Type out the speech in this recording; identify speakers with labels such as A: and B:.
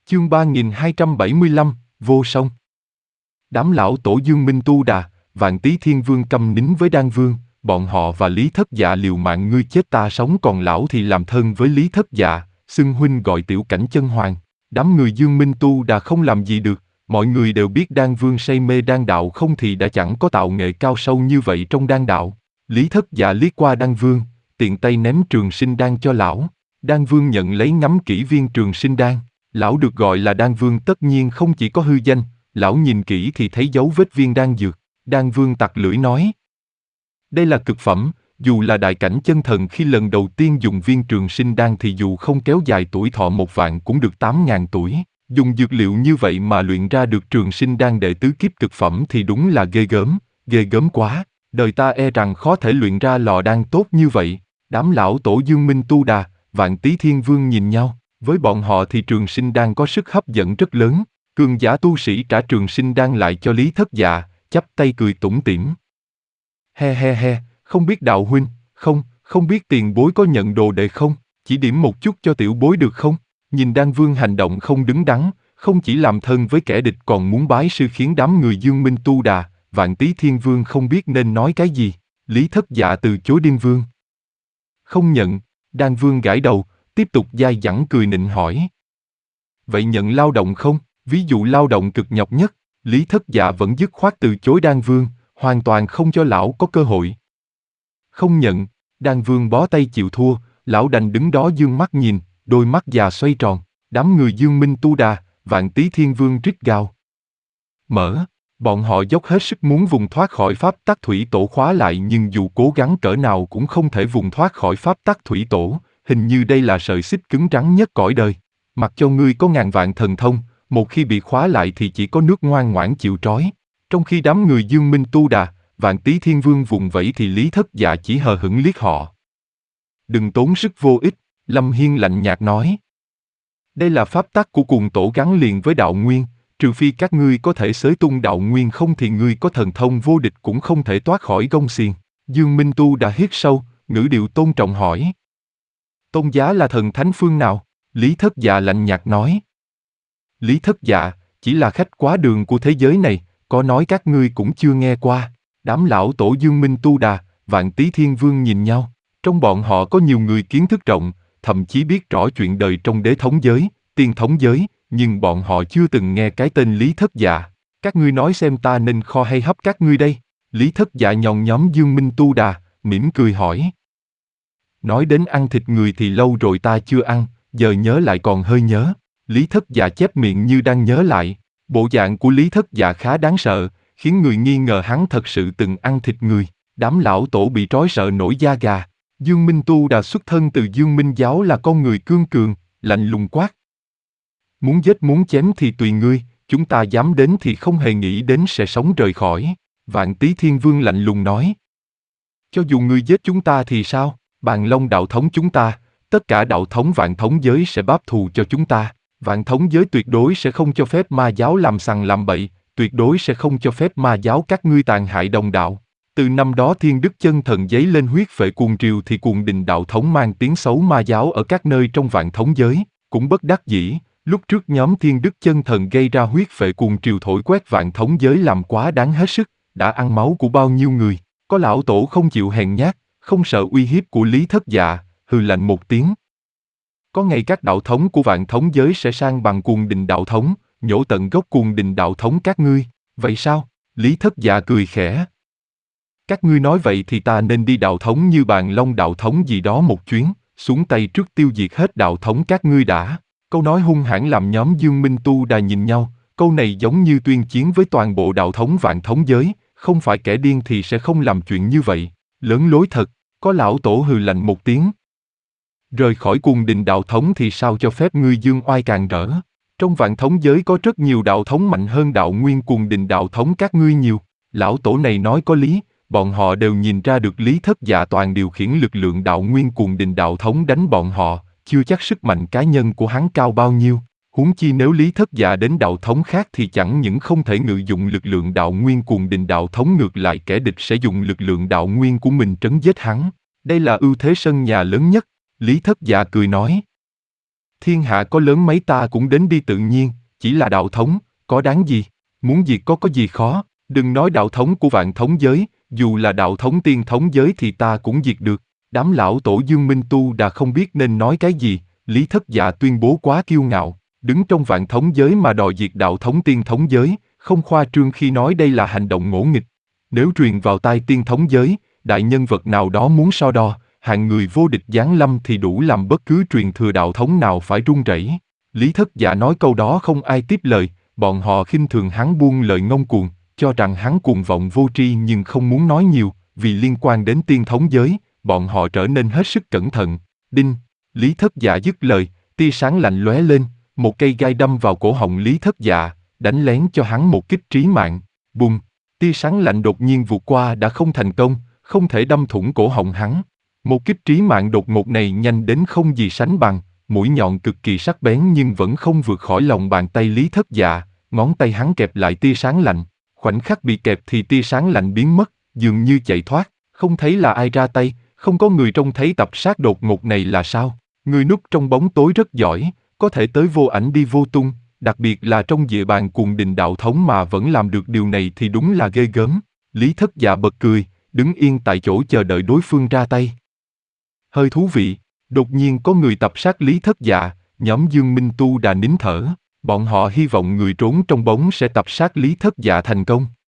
A: Chương 3275, Vô Song. Đám lão tổ Dương Minh Tu Đà, Vạn Tý Thiên Vương câm nín với Đan Vương, bọn họ và Lý Thất Dạ liều mạng ngươi chết ta sống, còn lão thì làm thân với Lý Thất Dạ, xưng huynh gọi tiểu cảnh chân hoàng. Đám người Dương Minh Tu Đà không làm gì được, mọi người đều biết Đan Vương say mê đan đạo, không thì đã chẳng có tạo nghệ cao sâu như vậy trong đan đạo. Lý Thất Dạ liếc qua Đan Vương, tiện tay ném trường sinh đan cho lão. Đan Vương nhận lấy ngắm kỹ viên trường sinh đan. Lão được gọi là Đan Vương tất nhiên không chỉ có hư danh, lão nhìn kỹ thì thấy dấu vết viên đan dược. Đan Vương tặc lưỡi nói: đây là cực phẩm, dù là đại cảnh chân thần khi lần đầu tiên dùng viên trường sinh đan thì dù không kéo dài tuổi thọ 1 vạn cũng được 8.000 tuổi. Dùng dược liệu như vậy mà luyện ra được trường sinh đan đệ tứ kiếp cực phẩm thì đúng là ghê gớm quá. Đời ta e rằng khó thể luyện ra lò đan tốt như vậy. Đám lão tổ Dương Minh Tu Đà, Vạn Tý Thiên Vương nhìn nhau. Với bọn họ thì trường sinh đan có sức hấp dẫn rất lớn. Cường giả tu sĩ trả trường sinh đan lại cho Lý Thất Dạ, chắp tay cười tủm tỉm. He, không biết đạo huynh, không biết tiền bối có nhận đồ đệ không, chỉ điểm một chút cho tiểu bối được không? Nhìn Đan Vương hành động không đứng đắn, không chỉ làm thân với kẻ địch còn muốn bái sư, khiến đám người Dương Minh Tu Đà, Vạn Tý Thiên Vương không biết nên nói cái gì. Lý Thất Dạ từ chối Đan Vương. Không nhận. Đan Vương gãi đầu, tiếp tục dai dẳng cười nịnh hỏi: vậy nhận lao động không? Ví dụ lao động cực nhọc nhất. Lý Thất Dạ vẫn dứt khoát từ chối Đan Vương, hoàn toàn không cho lão có cơ hội. Không nhận. Đan Vương bó tay chịu thua, lão đành đứng đó dương mắt nhìn, đôi mắt già xoay tròn. Đám người Dương Minh Tu Đà, Vạn Tý Thiên Vương rít gào. Bọn họ dốc hết sức muốn vùng thoát khỏi pháp tắc thủy tổ khóa lại, nhưng dù cố gắng cỡ nào cũng không thể vùng thoát khỏi pháp tắc thủy tổ. Hình như đây là sợi xích cứng rắn nhất cõi đời. Mặc cho ngươi có ngàn vạn thần thông, một khi bị khóa lại thì chỉ có nước ngoan ngoãn chịu trói. Trong khi đám người Dương Minh Tu Đà, Vạn Tý Thiên Vương vùng vẫy thì Lý Thất Dạ chỉ hờ hững liếc họ. Đừng tốn sức vô ích, Lâm Hiên lạnh nhạt nói. Đây là pháp tắc của cuồng tổ gắn liền với đạo nguyên, trừ phi các ngươi có thể xới tung đạo nguyên, không thì ngươi có thần thông vô địch cũng không thể thoát khỏi gông xiềng. Dương Minh Tu Đà hít sâu, ngữ điệu tôn trọng hỏi. Tôn giá là thần thánh phương nào? Lý Thất Dạ lạnh nhạt nói. Lý Thất Dạ, chỉ là khách quá đường của thế giới này, có nói các ngươi cũng chưa nghe qua. Đám lão tổ Dương Minh Tu Đà, Vạn Tý Thiên Vương nhìn nhau. Trong bọn họ có nhiều người kiến thức rộng, thậm chí biết rõ chuyện đời trong đế thống giới, tiên thống giới, nhưng bọn họ chưa từng nghe cái tên Lý Thất Dạ. Các ngươi nói xem ta nên kho hay hấp các ngươi đây? Lý Thất Dạ nhòm nhóm Dương Minh Tu Đà, mỉm cười hỏi. Nói đến ăn thịt người thì lâu rồi ta chưa ăn, giờ nhớ lại còn hơi nhớ. Lý Thất Dạ chép miệng như đang nhớ lại. Bộ dạng của Lý Thất Dạ khá đáng sợ, khiến người nghi ngờ hắn thật sự từng ăn thịt người. Đám lão tổ bị trói sợ nổi da gà. Dương Minh Tu Đà xuất thân từ Dương Minh giáo, là con người cương cường, lạnh lùng quát. Muốn giết muốn chém thì tùy ngươi, chúng ta dám đến thì không hề nghĩ đến sẽ sống rời khỏi. Vạn Tý Thiên Vương lạnh lùng nói. Cho dù ngươi giết chúng ta thì sao? Bàn Long đạo thống chúng ta, tất cả đạo thống vạn thống giới sẽ báo thù cho chúng ta. Vạn thống giới tuyệt đối sẽ không cho phép ma giáo làm sằng làm bậy, tuyệt đối sẽ không cho phép ma giáo các ngươi tàn hại đồng đạo. Từ năm đó Thiên Đức Chân Thần giấy lên huyết phệ cuồng triều thì Cuồng Đình đạo thống mang tiếng xấu ma giáo ở các nơi trong vạn thống giới. Cũng bất đắc dĩ, lúc trước nhóm Thiên Đức Chân Thần gây ra huyết phệ cuồng triều thổi quét vạn thống giới làm quá đáng hết sức, đã ăn máu của bao nhiêu người. Có lão tổ không chịu hèn nhát, không sợ uy hiếp của Lý Thất Dạ, hừ lạnh một tiếng. Có ngày các đạo thống của vạn thống giới sẽ sang bằng Cuồng Đình đạo thống, nhổ tận gốc Cuồng Đình đạo thống các ngươi. Vậy sao? Lý Thất Dạ cười khẽ. Các ngươi nói vậy thì ta nên đi đạo thống như Bàn Long đạo thống gì đó một chuyến, xuống tay trước tiêu diệt hết đạo thống các ngươi đã. Câu nói hung hãn làm nhóm Dương Minh Tu Đà nhìn nhau, câu này giống như tuyên chiến với toàn bộ đạo thống vạn thống giới, không phải kẻ điên thì sẽ không làm chuyện như vậy. Lớn lối thật. Có lão tổ hừ lạnh một tiếng. Rời khỏi Cuồng Đình đạo thống thì sao cho phép ngươi dương oai càng rỡ? Trong vạn thống giới có rất nhiều đạo thống mạnh hơn đạo nguyên Cuồng Đình đạo thống các ngươi nhiều. Lão tổ này nói có lý, bọn họ đều nhìn ra được Lý Thất Dạ toàn điều khiển lực lượng đạo nguyên Cuồng Đình đạo thống đánh bọn họ, chưa chắc sức mạnh cá nhân của hắn cao bao nhiêu. Huống chi nếu Lý Thất Dạ đến đạo thống khác thì chẳng những không thể ngự dụng lực lượng đạo nguyên Cuồng Đình đạo thống, ngược lại kẻ địch sẽ dùng lực lượng đạo nguyên của mình trấn giết hắn. Đây là ưu thế sân nhà lớn nhất. Lý Thất Dạ cười nói. Thiên hạ có lớn mấy ta cũng đến đi tự nhiên, chỉ là đạo thống, có đáng gì? Muốn diệt có gì khó, đừng nói đạo thống của vạn thống giới, dù là đạo thống tiên thống giới thì ta cũng diệt được. Đám lão tổ Dương Minh Tu đã không biết nên nói cái gì, Lý Thất Dạ tuyên bố quá kiêu ngạo, đứng trong vạn thống giới mà đòi diệt đạo thống tiên thống giới, không khoa trương khi nói đây là hành động ngỗ nghịch. Nếu truyền vào tai tiên thống giới, đại nhân vật nào đó muốn so đo, hạng người vô địch giáng lâm thì đủ làm bất cứ truyền thừa đạo thống nào phải run rẩy. Lý Thất Dạ nói câu đó không ai tiếp lời, bọn họ khinh thường hắn buông lời ngông cuồng, cho rằng hắn cuồng vọng vô tri nhưng không muốn nói nhiều, vì liên quan đến tiên thống giới, bọn họ trở nên hết sức cẩn thận. Đinh! Lý Thất Dạ dứt lời, tia sáng lạnh lóe lên, một cây gai đâm vào cổ họng Lý Thất Dạ, đánh lén cho hắn một kích trí mạng. Bùng! Tia sáng lạnh đột nhiên vụt qua đã không thành công, không thể đâm thủng cổ họng hắn. Một kích trí mạng đột ngột này nhanh đến không gì sánh bằng, mũi nhọn cực kỳ sắc bén nhưng vẫn không vượt khỏi lòng bàn tay Lý Thất Dạ, ngón tay hắn kẹp lại tia sáng lạnh. Khoảnh khắc bị kẹp thì tia sáng lạnh biến mất, dường như chạy thoát, không thấy là ai ra tay, không có người trông thấy tập sát đột ngột này là sao. Người núp trong bóng tối rất giỏi, có thể tới vô ảnh đi vô tung, đặc biệt là trong địa bàn cuồng đình đạo thống mà vẫn làm được điều này thì đúng là ghê gớm. Lý Thất Dạ bật cười, đứng yên tại chỗ chờ đợi đối phương ra tay. Hơi thú vị, đột nhiên có người tập sát Lý Thất Dạ, nhóm Dương Minh Tu đã nín thở, bọn họ hy vọng người trốn trong bóng sẽ tập sát Lý Thất Dạ thành công.